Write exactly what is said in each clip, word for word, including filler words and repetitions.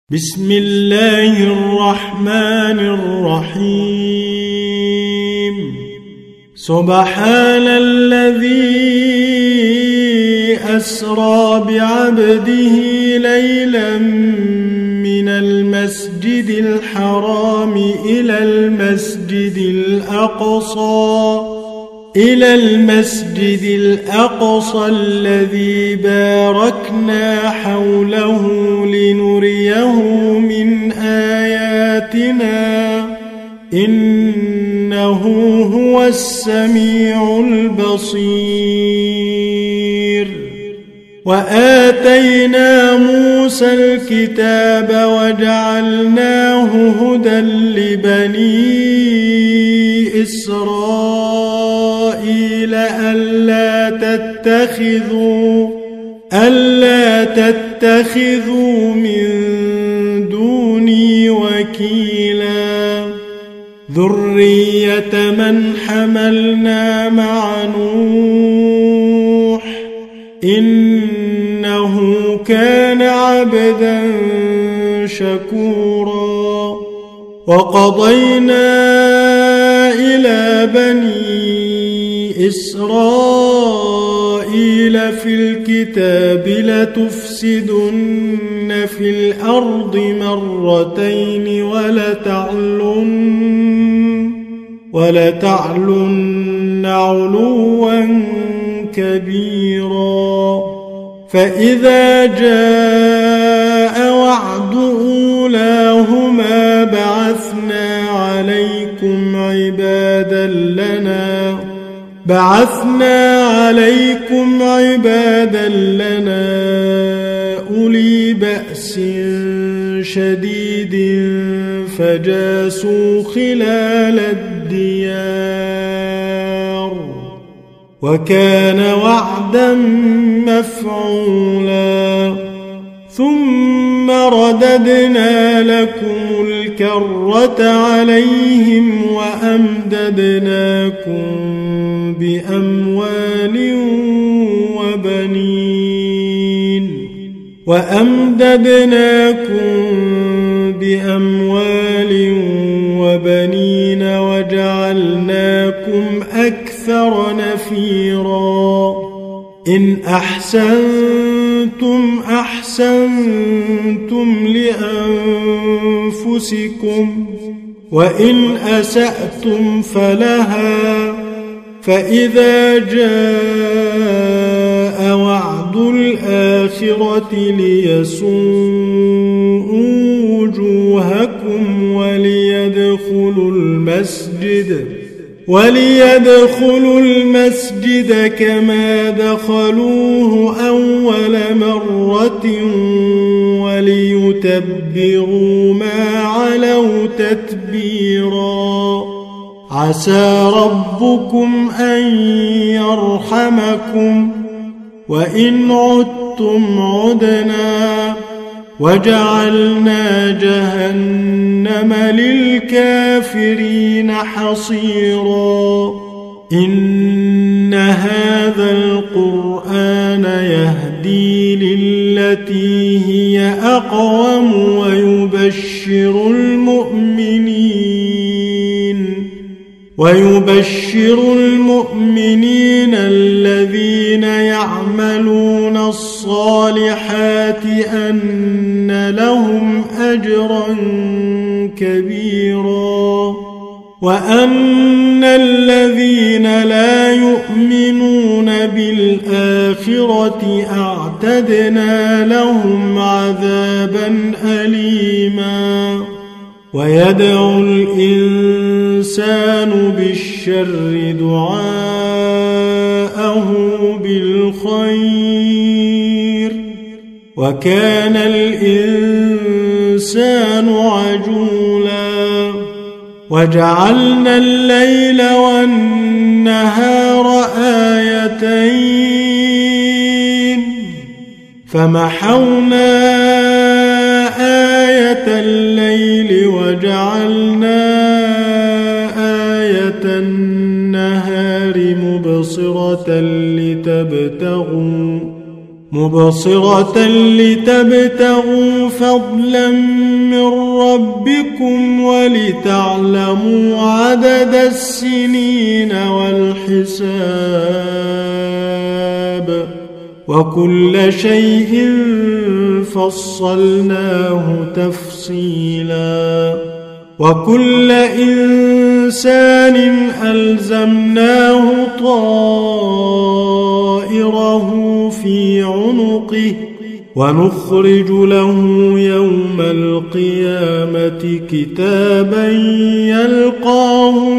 بسم الله الرحمن الرحيم. سبحان الذي أسرى بعبده ليلا من المسجد الحرام إلى المسجد الأقصى إلى المسجد الأقصى الذي باركنا حوله لنريه من آياتنا إنه هو السميع البصير. وآتينا موسى الكتاب وجعلناه هدى لبني إسرائيل ألا تتخذوا ألا تتخذوا من دوني وكيلا ذرية من حملنا مع نوح إنه كان عبدا شكورا. وقضينا إلى بني إسرائيل في الكتاب لتفسدن في الأرض مرتين ولتعلن ولتعلن علوا كبيرا. فإذا جاء وعد أولاهما بعثنا عليكم عبادا لنا بعثنا عليكم عبادا لنا أولي بأس شديد فجاسوا خلال الديار وكان وعدا مفعولا. ثم رددنا لكم الكرة عليهم وأمددناكم بأموال وبنين وأمددناكم بأموال وبنين وجعلناكم أكثر نفيرا. إن أحسنتم أحسنتم لأنفسكم وإن أسأتم فلها. فإذا جاء وعد الآخرة ليسوءوا وجوهكم وليدخلوا المسجد وليدخلوا المسجد كما دخلوه أول مرة وليتبروا ما علوا تتبيرا. عسى ربكم أن يرحمكم وإن عدتم عدنا وجعلنا جهنم للكافرين حصيرا. إن هذا القرآن يهدي للتي هي أقوم ويبشر المؤمنين ويبشر المؤمنين الذين يعملون الصالحات أن لهم أجرا كبيرا وأن الذين لا يؤمنون بالآخرة أعتدنا لهم عذابا أليما. ويدعو الإنسان بالشر دعاءه بالخير وكان الإنسان عجولا. وجعلنا الليل والنهار آيتين فمحونا آية الليل وجعلنا آية النهار مبصرة لتبتغوا مبصرة لتبتغوا فضلا من ربكم ولتعلموا عدد السنين والحساب وكل شيء فصلناه تفصيلا وكل إنسان ألزمناه طائره في عنقه ونخرج له يوم القيامة كتابا يلقاه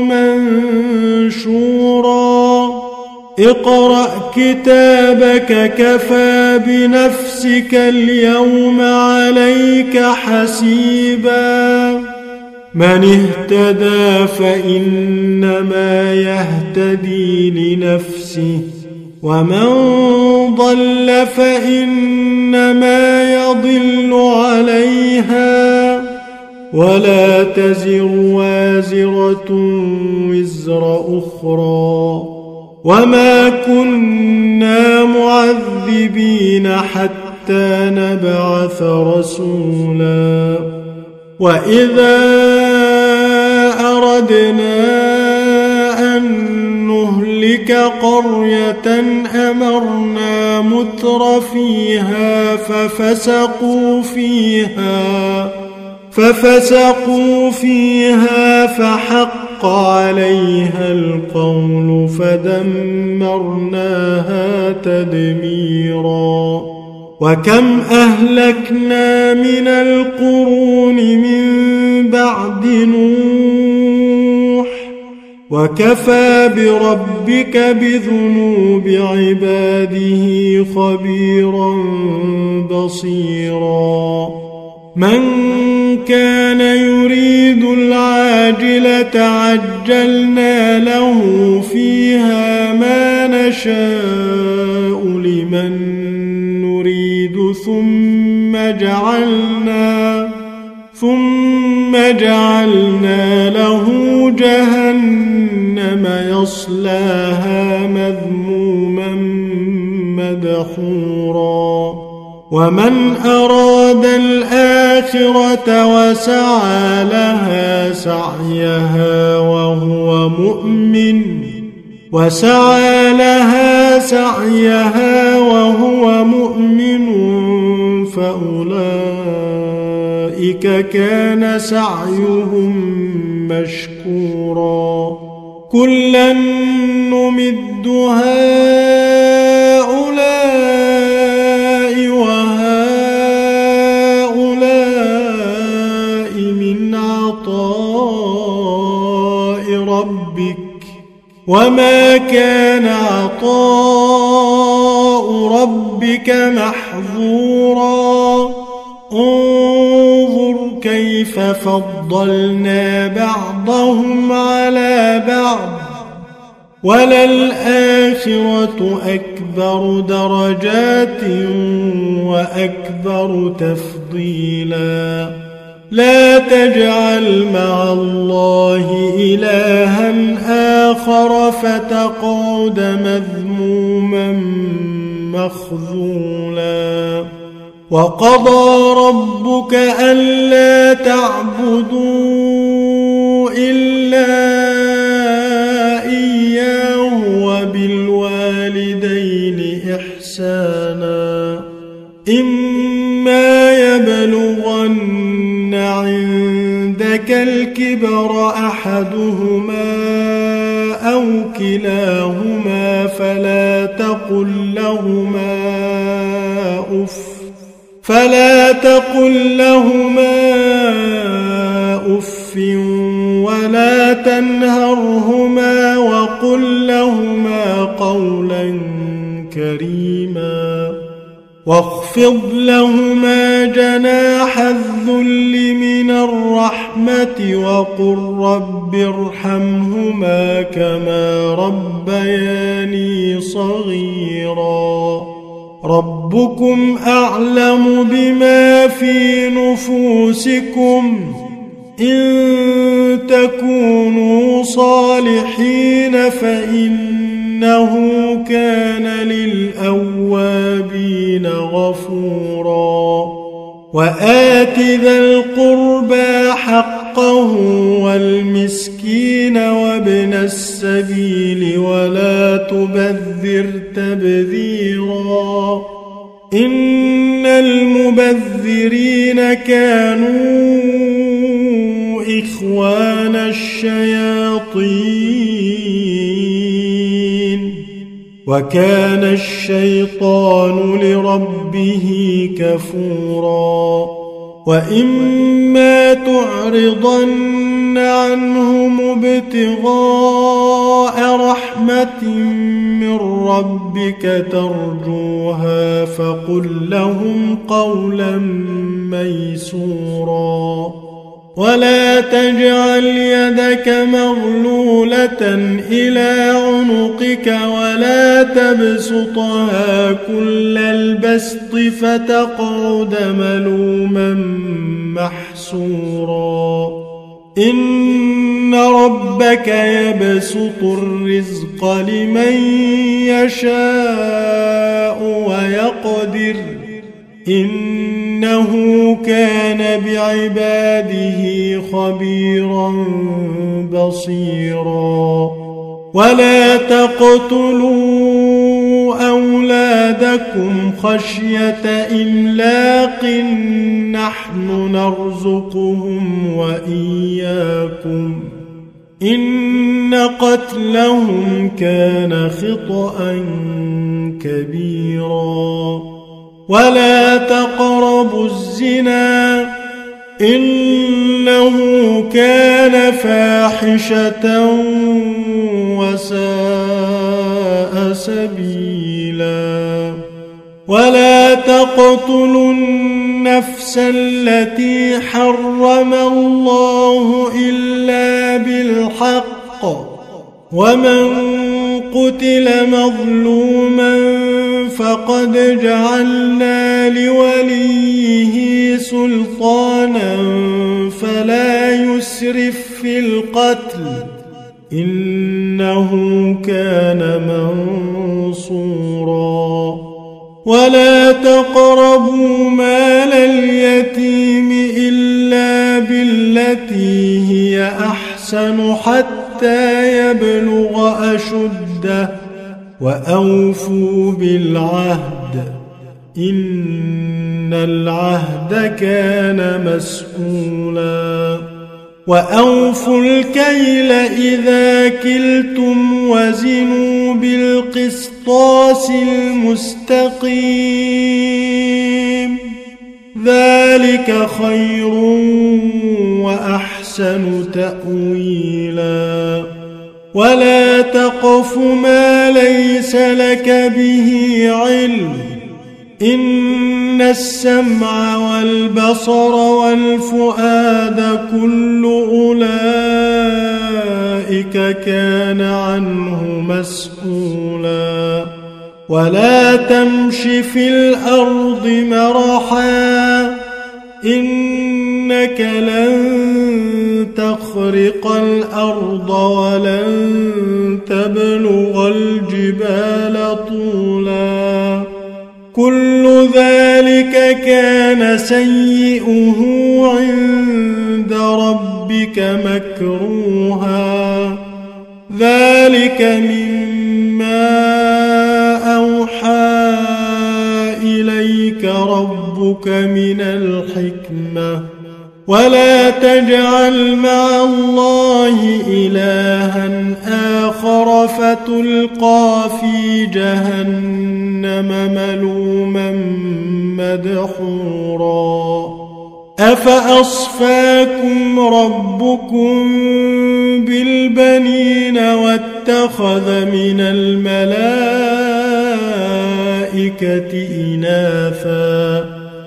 منشورا اقرأ كتابك كفى بنفسك اليوم عليك حسيبا من اهتدى فإنما يهتدي لنفسه ومن ضل فإنما يضل عليها ولا تزر وازرة وزر أخرى وما كنا معذبين حتى نبعث رسولا وإذا أردنا أن نهلك قرية أمرنا متر فيها ففسقوا فيها ففسقوا فيها فحق عليها القول فدمرناها تدميرا وكم أهلكنا من القرون من بعد نوح وكفى بربك بذنوب عباده خبيرا بصيرا من كان يريد العاجلة عجلنا له فيها ما نشاء لمن نريد ثم جعلنا ثم جعلنا له جهنم يصلاها مذموما مدحورا ومن أراد الآخرة وسعى لها سعيها وهو مؤمن وسعى لها سعيها وهو مؤمن فأولئك كان سعيهم مشكورا كلا نمد هؤلاء وهؤلاء من عطاء ربك وما كان عطاء ربك محظورا انظر كيف فضلنا بعضهم على بعض وللآخرة أكبر درجات وأكبر تفضيلا لا تجعل مع الله إلها آخر فتقعد مذموما مخذولا وقضى ربك ألا تعبدوا إلا إياه وبالوالدين إحسانا إما يبلغن عندك الكبر أحدهما أو كلاهما فلا تقل لهما أف فلا تقل لهما أف ولا تنهرهما وقل لهما قولا كريما واخفض لهما جناح الذل من الرحمة وقل رب ارحمهما كما ربياني صغيرا ربكم أعلم بما في نفوسكم إن تكونوا صالحين فإن إنه كان للأوابين غفورا وآت ذا القربى حقه والمسكين وابن السبيل ولا تبذر تبذيرا إن المبذرين كانوا إخوان الشياطين وكان الشيطان لربه كفورا وإما تعرضن عنهم ابتغاء رحمة من ربك ترجوها فقل لهم قولا ميسورا ولا تجعل يدك مغلولة إلى عنقك ولا تبسطها كل البسط فتقعد ملوما محسورا إن ربك يبسط الرزق لمن يشاء ويقدر إنه كان بعباده خبيرا بصيرا ولا تقتلوا أولادكم خشية إملاق نحن نرزقهم وإياكم إن قتلهم كان خطأ كبيرا ولا تقربوا الزنا إنه كان فاحشة وساء سبيلا ولا تقتلوا النفس التي حرم الله إلا بالحق ومن قتل مظلوما فقد جعلنا لوليه سلطانا فلا يسرف في القتل إنه كان منصورا ولا تقربوا مال اليتيم إلا بالتي هي أحسن حتى يبلغ أشده وأوفوا بالعهد إن العهد كان مسؤولا وأوفوا الكيل إذا كلتم وزنوا بالقسطاس المستقيم ذلك خير وأحسن تأويلا ولا تقف ما ليس لك به علم إن السمع والبصر والفؤاد كل أولئك كان عنه مسؤولا ولا تمش في الأرض مرحا إنك لن تخرق الأرض ولن تبلغ الجبال طولا كل ذلك كان سيئه عند ربك مكروها ذلك مما أوحى إليك ربك من الحكمة ولا تجعل مع الله إلها آخر فتلقى في جهنم ملوما مدحورا أفأصفاكم ربكم بالبنين واتخذ من الملائكة إناثا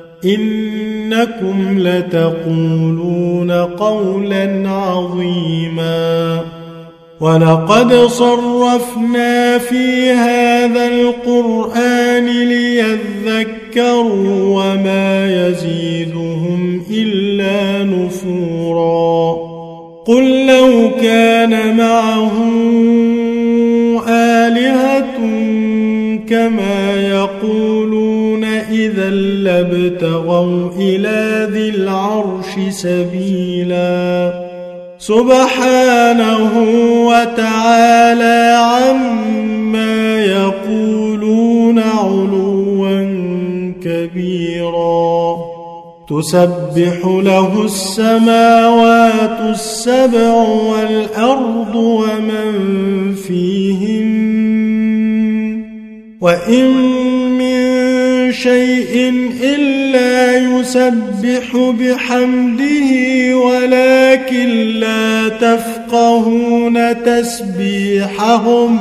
إنكم لتقولون قولا عظيما ولقد صرفنا في هذا القرآن ليذكروا وما يزيدهم إلا نفورا قل لو كان معه آلهة كما يقولون إذا لابتغوا إلى ذي العرش سبيلا سبحانه وتعالى عما يقولون علوا كبيرا تسبح له السماوات السبع والأرض ومن فيهن وإن من شيء إلا يسبح بحمده ولكن لا تفقهون تسبيحهم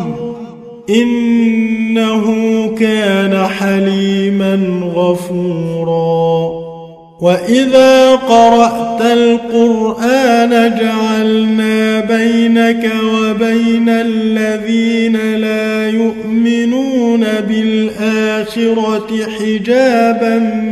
إنه كان حليما غفورا وإذا قرأت القرآن جعلنا بينك وبين الذين لا يؤمنون بالآخرة حجابا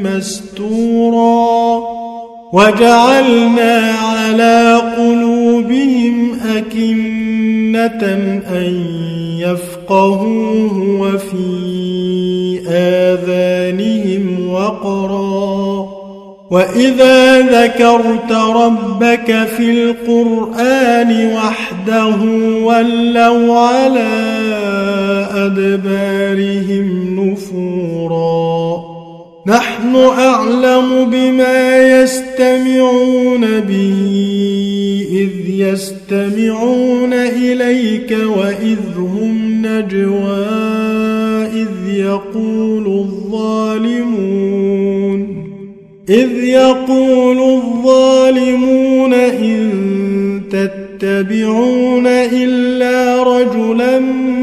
مستورا وجعلنا على قلوبهم أكنة أن يفقهوه وفي آذانهم وقرا وإذا ذكرت ربك في القرآن وحده ولوا على أدبارهم نفورا نحن أعلم بما يستمعون به إذ يستمعون إليك وإذ هم نجوى إذ يقول الظالمون إذ يقول الظالمون إن تتبعون إلا رجلا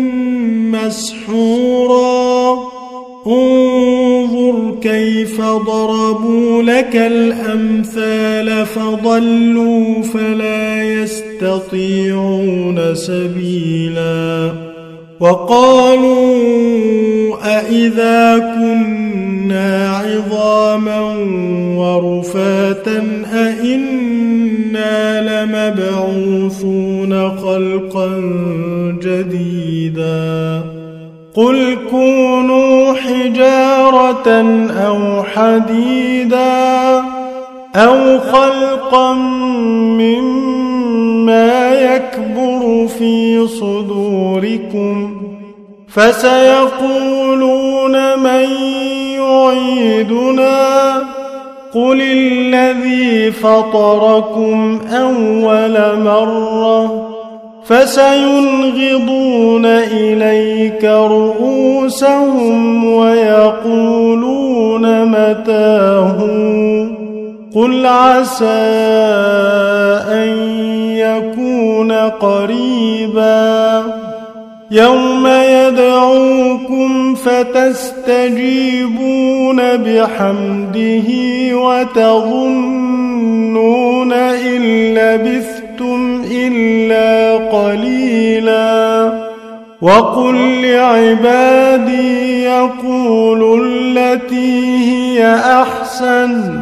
مسحورا انظر كيف ضربوا لك الأمثال فضلوا فلا يستطيعون سبيلا وقالوا أإذا كنا عظاما ورفاتا أإنا لمبعوثون خلقا جديدا قل كونوا حجارة أو حديدا أو خلقا مما يكبر في صدوركم فسيقولون من يعيدنا قل الذي فطركم أول مرة فسينغضون إليك رؤوسهم ويقولون متاه قل عسى أن يكون قريبا يوم يدعوكم فتستجيبون بحمده وتظنون إن لبثتم إلا قليلا وقل لعبادي يقولوا التي هي أحسن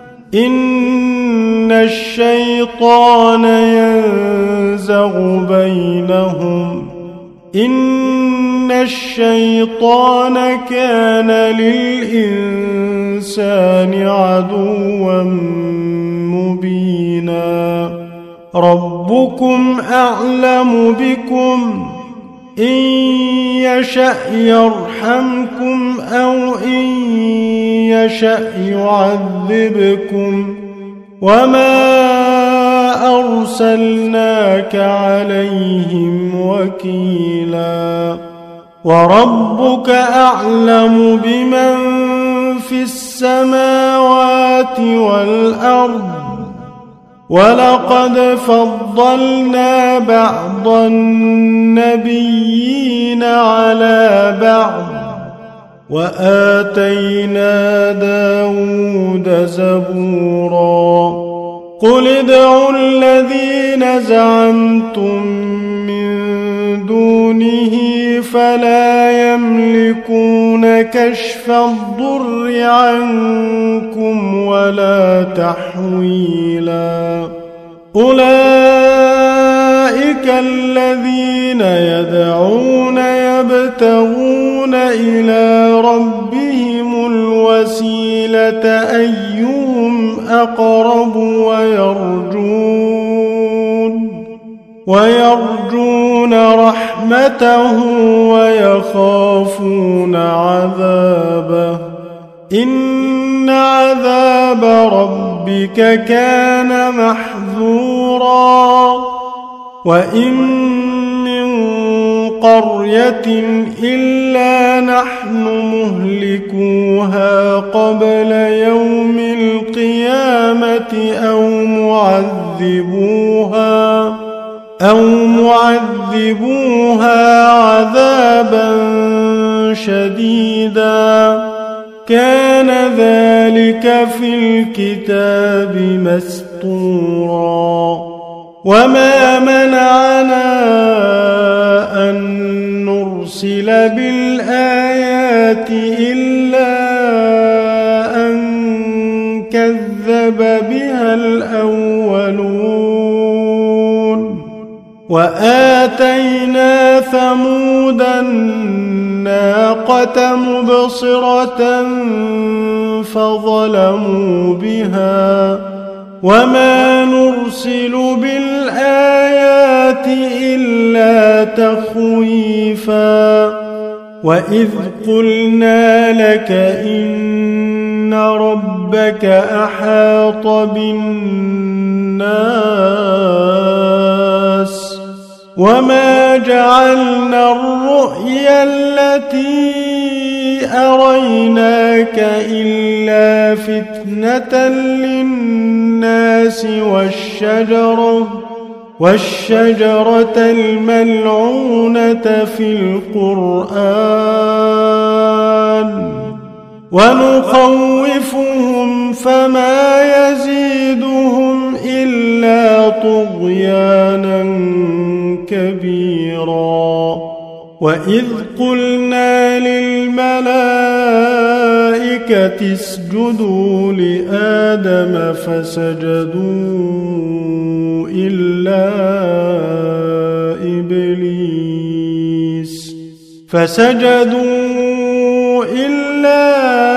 إن الشيطان ينزغ بينهم إن الشيطان كان للإنسان عدوا مبينا ربكم أعلم بكم إن يشأ يرحمكم أو إن يشأ يعذبكم وما أرسلناك عليهم وكيلا وربك أعلم بمن في السماوات والأرض ولقد فضلنا بعض النبيين على بعض وآتينا داود زبورا قل ادعوا الذين زعمتم من دونه فلا يملكون كشف الضر عنكم ولا تحويلا أولئك الذين يدعون يبتغون إلى ربهم الوسيلة أيهم أقرب ويرجون ويرجون رحمته ويخافون عذابه إن عذاب ربك كان محذورا وإن من قرية إلا نحن مهلكوها قبل يوم القيامة أو معذبوها أو معذبوها عذابا شديدا كان ذلك في الكتاب مسطورا وما منعنا أن نرسل بالآيات إلا أن كذب بها الأولون وآتينا ثمود الناقة مبصرة فظلموا بها وما نرسل بالآيات إلا تخويفا وإذ قلنا لك إن ربك أحاط بالناس وما جعلنا الرؤيا التي أريناك إلا فتنة للناس والشجرة والشجرة الملعونة في القرآن ونخوفهم فما يزيدهم إلا طغيانا كبيرا وإذ قلنا للملائكة اسجدوا لآدم فسجدوا إلا إبليس فسجدوا إلا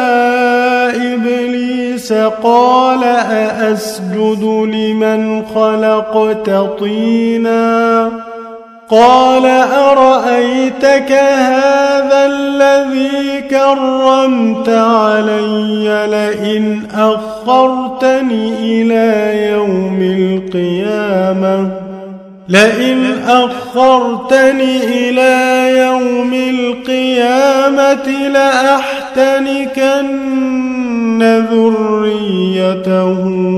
إبليس قال أأسجد لمن خلقت طينا قال أرأيتك هذا الذي كرمت علي لئن أخرتني إلى يوم القيامة لئن أخرتني إلى يوم القيامة لأحتنكن ذريته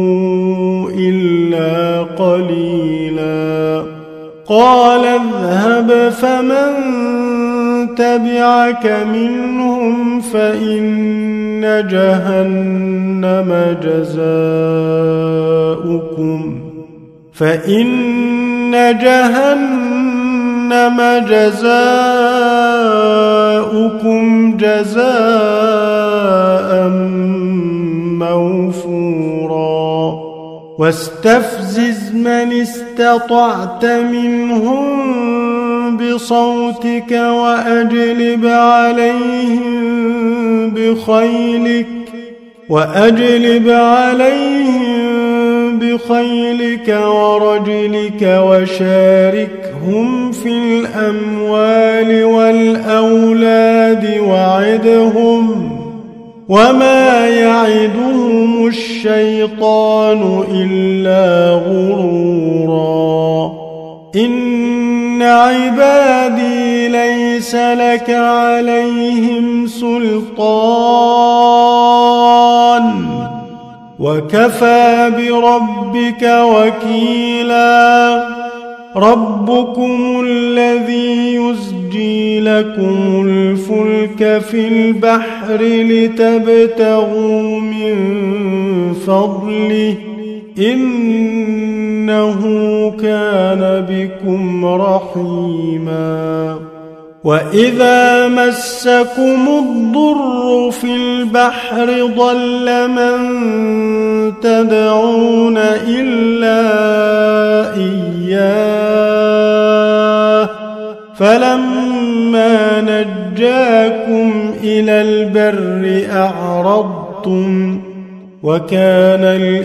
إلا قليلا قال اذهب فمن تبعك منهم فإن جهنم جزاؤكم فإن جهنم جزاؤكم جزاء موفورا واستفزز من استطعت منهم بصوتك وأجلب عليهم بخيلك وأجلب عليهم بخيلك ورجلك وشاركهم في الأموال والأولاد وعدهم وما يعدهم الشيطان إلا غرورا إن عبادي ليس لك عليهم سلطان وكفى بربك وكيلا ربكم الذي يزجي لكم الفلك في البحر لتبتغوا من فضله إنه كان بكم رحيما وإذا مسكم الضر في البحر ضل من تدعون إلا إياه فلما نجاكم إلى البر أعرضتم وكان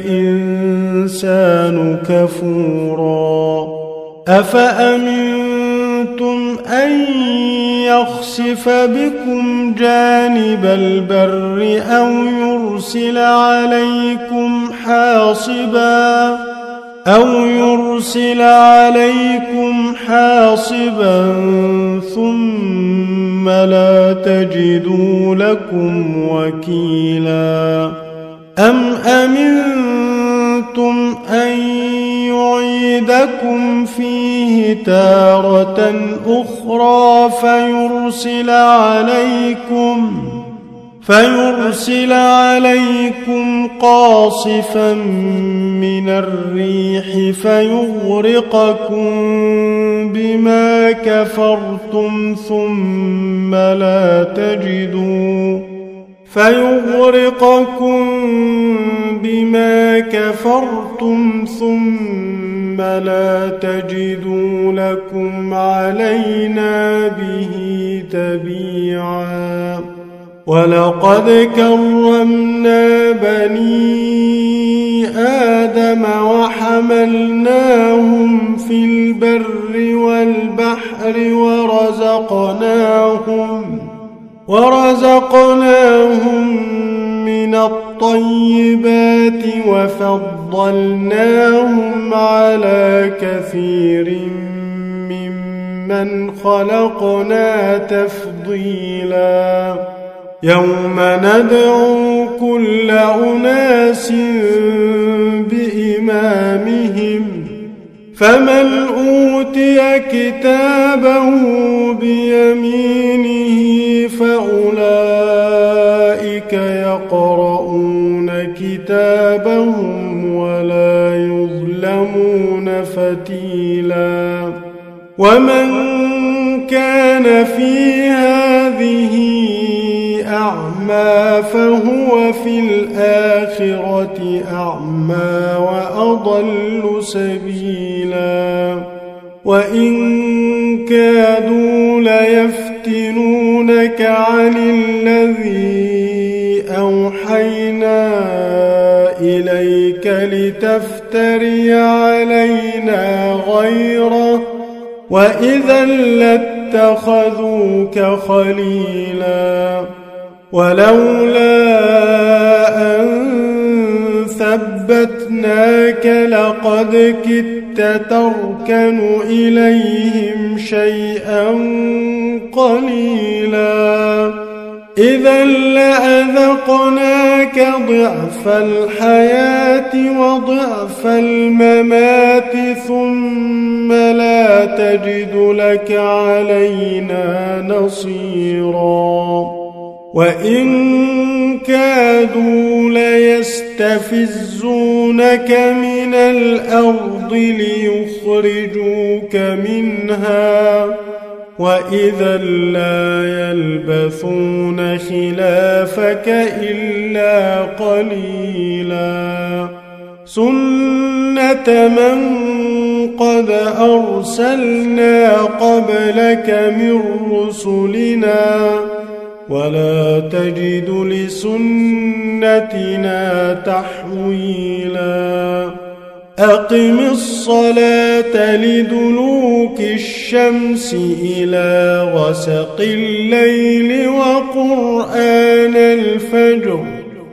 الإنسان كفورا أفأمنتم أن يخسف بكم جانب البر أو يرسل عليكم حاصبا أو يرسل عليكم حاصبا ثم لا تجدوا لكم وكيلا أم أمنتم أن يعيدكم فيه تارة أخرى فيرسل عليكم فيرسل عليكم قاصفا من الريح فيغرقكم بما كفرتم ثم لا تجدوا فيغرقكم بما كفرتم ثم لا تجدوا لكم علينا به تبيعا ولقد كرمنا بني آدم وحملناهم في البر والبحر ورزقناهم ورزقناهم من الطيبات وفضلناهم على كثير ممن خلقنا تفضيلا يوم ندعو كل أناس بإمامهم فمن أوتي كتابه بيمينه فأولئك يقرؤون كتابهم ولا يظلمون فتيلا ومن كان في هذه أعمى فهو في الآخرة أعمى وأضل سبيلا وإن كادوا ليفتنونك عن الذي أوحينا إليك لتفتري علينا غيره وإذا لاتخذوك خليلا ولولا أن ثبتناك لقد كدت تركن إليهم شيئا قليلا إذا لأذقناك ضعف الحياة وضعف الممات ثم لا تجد لك علينا نصيرا وإن كادوا ليستفزونك من الأرض ليخرجوك منها وإذا لا يلبثون خلافك إلا قليلا سنة من قد أرسلنا قبلك من رسلنا ولا تجد لسنتنا تحويلا أقم الصلاة لدلوك الشمس إلى غسق الليل وقرآن الفجر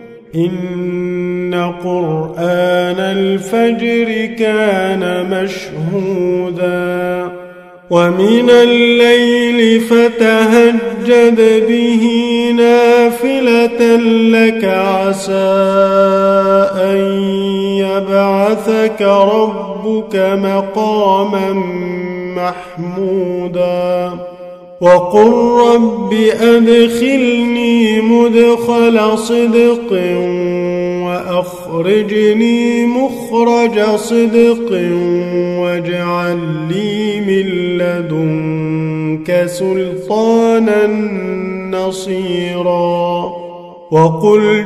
إن قرآن الفجر كان مشهودا ومن الليل فتهجد به نافلة لك عسى أن يبعثك ربك مقاما محمودا وقل رب أدخلني مدخل صدق وأخرجني مخرج صدق واجعل لي من لدنك سلطانا نصيرا وقل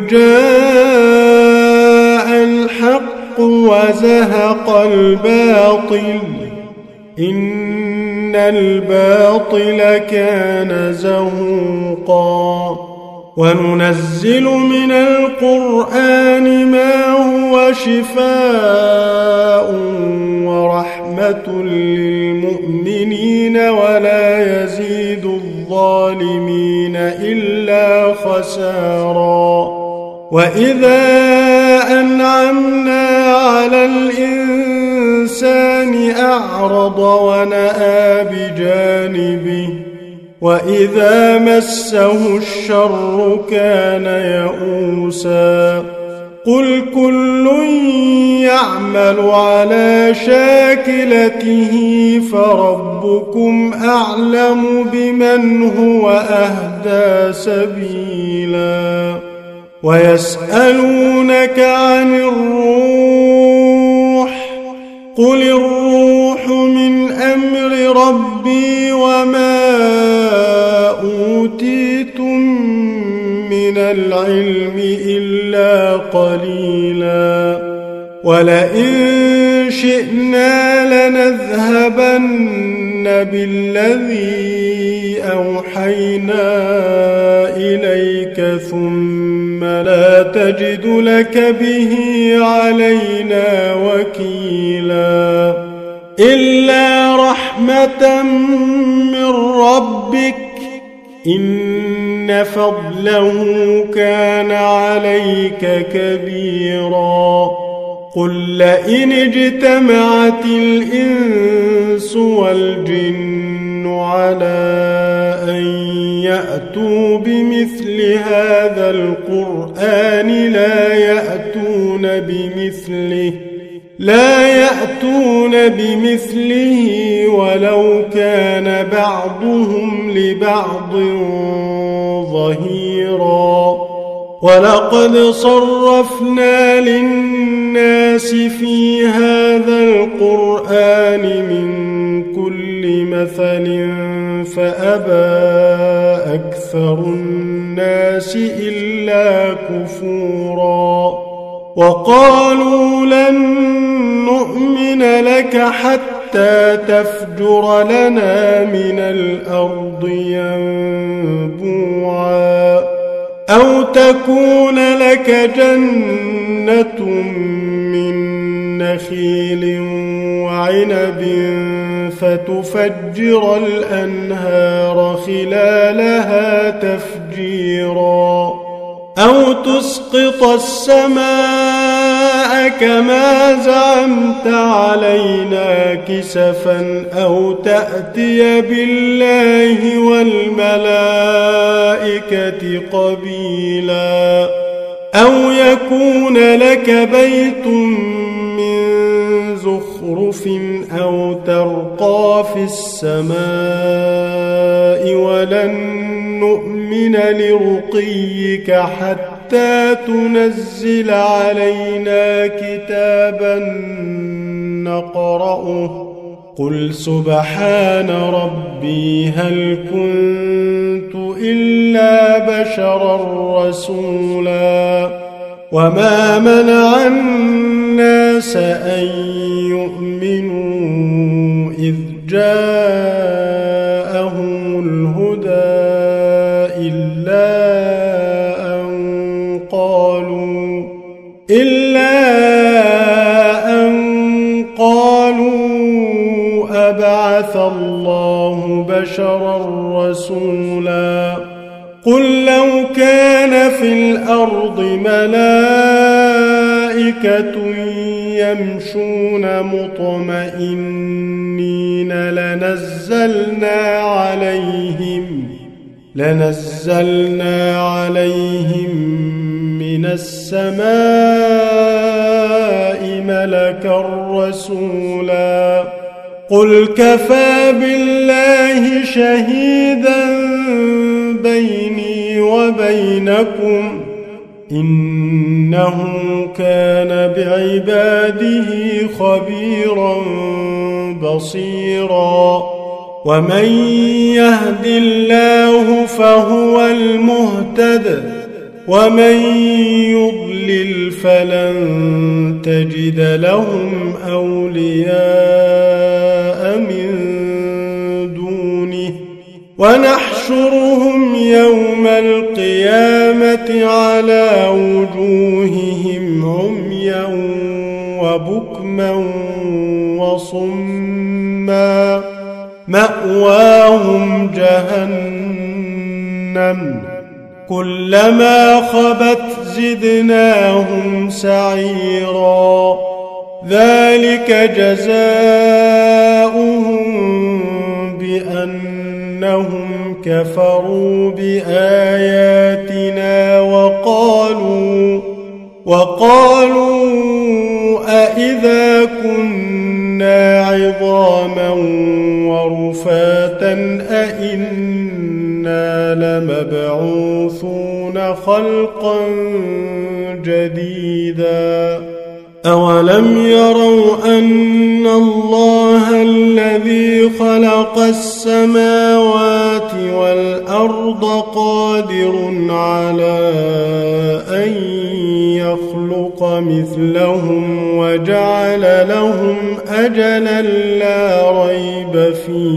جاء الحق وزهق الباطل إن إن الباطل كان زهوقا وننزل من القرآن ما هو شفاء ورحمة للمؤمنين ولا يزيد الظالمين إلا خسارا وإذا أنعمنا على الإنسان أعرض ونأى بجانبه وإذا مسه الشر كان يئوسا قل كل يعمل على شاكلته فربكم أعلم بمن هو أهدى سبيلا ويسألونك عن الروح قل الروح من أمر ربي وما أوتيتم من العلم إلا قليلا ولئن شئنا لنذهبن بالذي أوحينا إليك ثم لا تجد لك به علينا وكيلا إلا رحمة من ربك إن فضله كان عليك كبيرا قل لئن اجتمعت الإنس والجن على أن يأتوا بمثل هذا القرآن لا يأتون بمثله لا يأتون بمثله ولو كان بعضهم لبعض ظهيرا ولقد صرفنا للناس في هذا القرآن من كل مثل فأبى أكثر الناس إلا كفورا وقالوا لن نؤمن لك حتى تفجر لنا من الأرض ينبوعا أو تكون لك جنة من نخيل وعنب فتفجر الأنهار خلالها تفجيرا أو تسقط السماء كما زعمت علينا كسفا أو تأتي بالله والملائكة قبيلا أو يكون لك بيت من زخرف أو ترقى في السماء ولن نؤمن لرقيك حتى تنزل علينا كتابا نقرأه قل سبحان ربي هل كنت إلا بشرا رسولا وما منع الناس أن يؤمنوا إذ جاءهم الهدى إلا أن قالوا إلا أن قالوا أبعث الله بشرا رسولا قل لو كان في الأرض ملائكة يمشون مطمئنين لنزلنا عليهم لنزلنا عليهم من السماء ملكا رسولا قل كفى بالله شهيدا بيني وبينكم إنه كان بعباده خبيرا بصيرا ومن يهد الله فهو المهتد ومن يضلل فلن تجد لهم أولياء من ونحشرهم يوم القيامة على وجوههم عميا وبكما وصما مأواهم جهنم كلما خبت زدناهم سعيرا ذلك جزاؤهم بأنهم كفروا بآياتنا وقالوا وقالوا أإذا كنا عظاما ورفاتا أإنا لمبعوثون خلقا جديدا أولم يروا أن الله الذي خلق السماوات والأرض قادر على أن يخلق مثلهم وجعل لهم أجلا لا ريب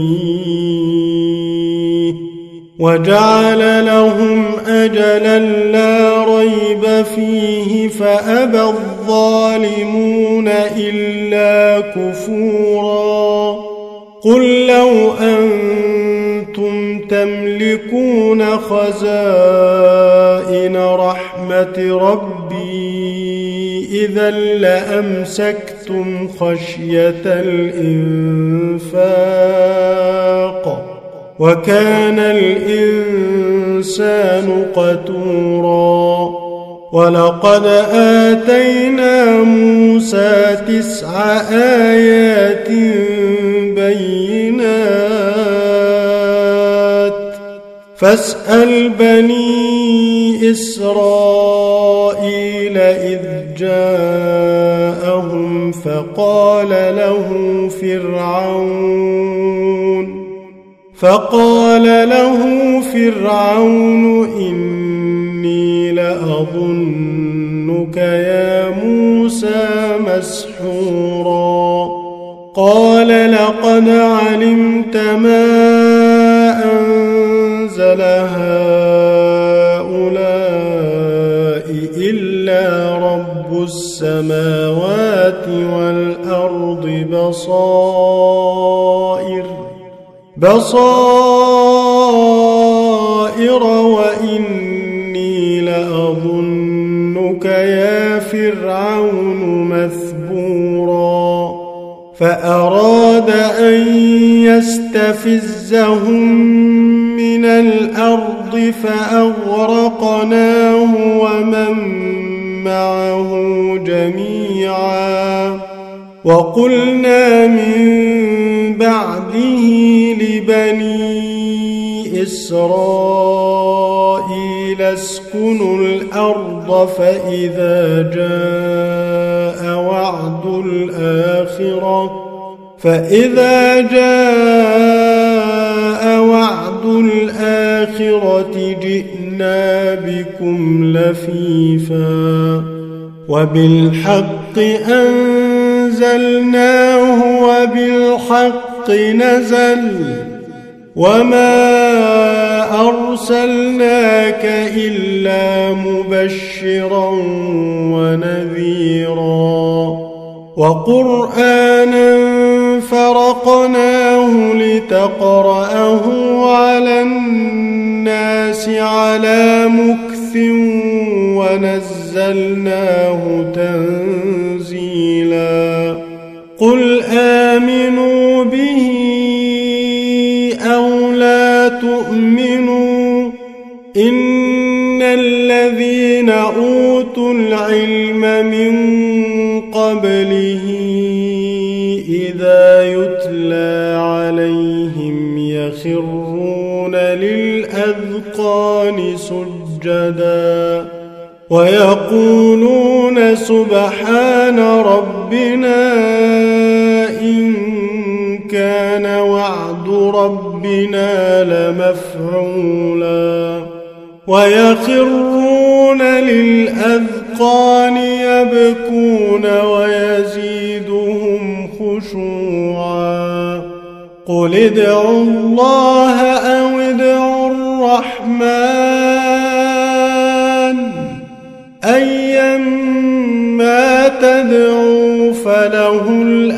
فيه وجعل لهم أجلا لا ريب فيه فأبى الظالمون إلا كفورا قل لو أنتم تملكون خزائن رحمة ربي إذا لأمسكتم خشية الإنفاق وكان الإنسان قتورا ولقد آتينا موسى تسع آيات بينات فاسأل بني إسرائيل إذ جاءهم فقال له فرعون فقال له فرعون إني لأظنك يا موسى مسحورا قال لقد علمت ما أنزل هؤلاء إلا رب السماوات والأرض بصائر بصائر وإني لأظنك يا فرعون مثبورا فأراد أن يستفزهم من الأرض فأغرقناه ومن معه جميعا وقلنا من بعده لبني إسرائيل اسكنوا الأرض فإذا جاء وعد الآخرة فإذا جاء وعد الآخرة جئنا بكم لفيفا وبالحق أنزلناه وبالحق نزل وما أرسلناك إلا مبشرا ونذيرا وقرآنا فرقناه لتقرأه على الناس على مكث ونزلناه تنزيلا قل آمنوا به أو لا تؤمنوا إن الذين أوتوا العلم من قبله إذا يتلى عليهم يخرون للأذقان سجدا ويقولون سبحان ربنا إن كان وعد ربنا لمفعولا ويخرون للأذقان يبكون ويزيدهم خشوعا قل ادعوا الله أو ادعوا الرحمن أيما تدعوا فله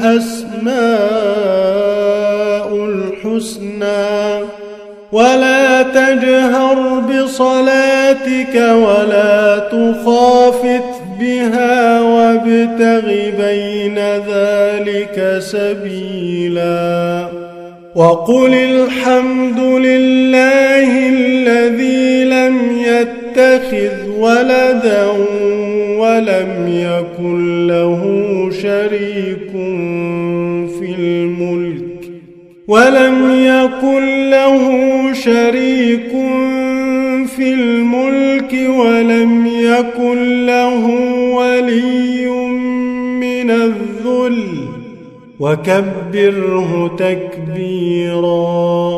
الأسماء الحسنى ولا تجهر بصلاتك ولا تخافت بها وابتغ بين ذلك سبيلا وقل الحمد لله الذي لم يتخذ ولدا ولم يكن له شريك في الملك ولم يكن له شريك في الملك ولم يكن له ولي من الذل وكبره تكبيرا.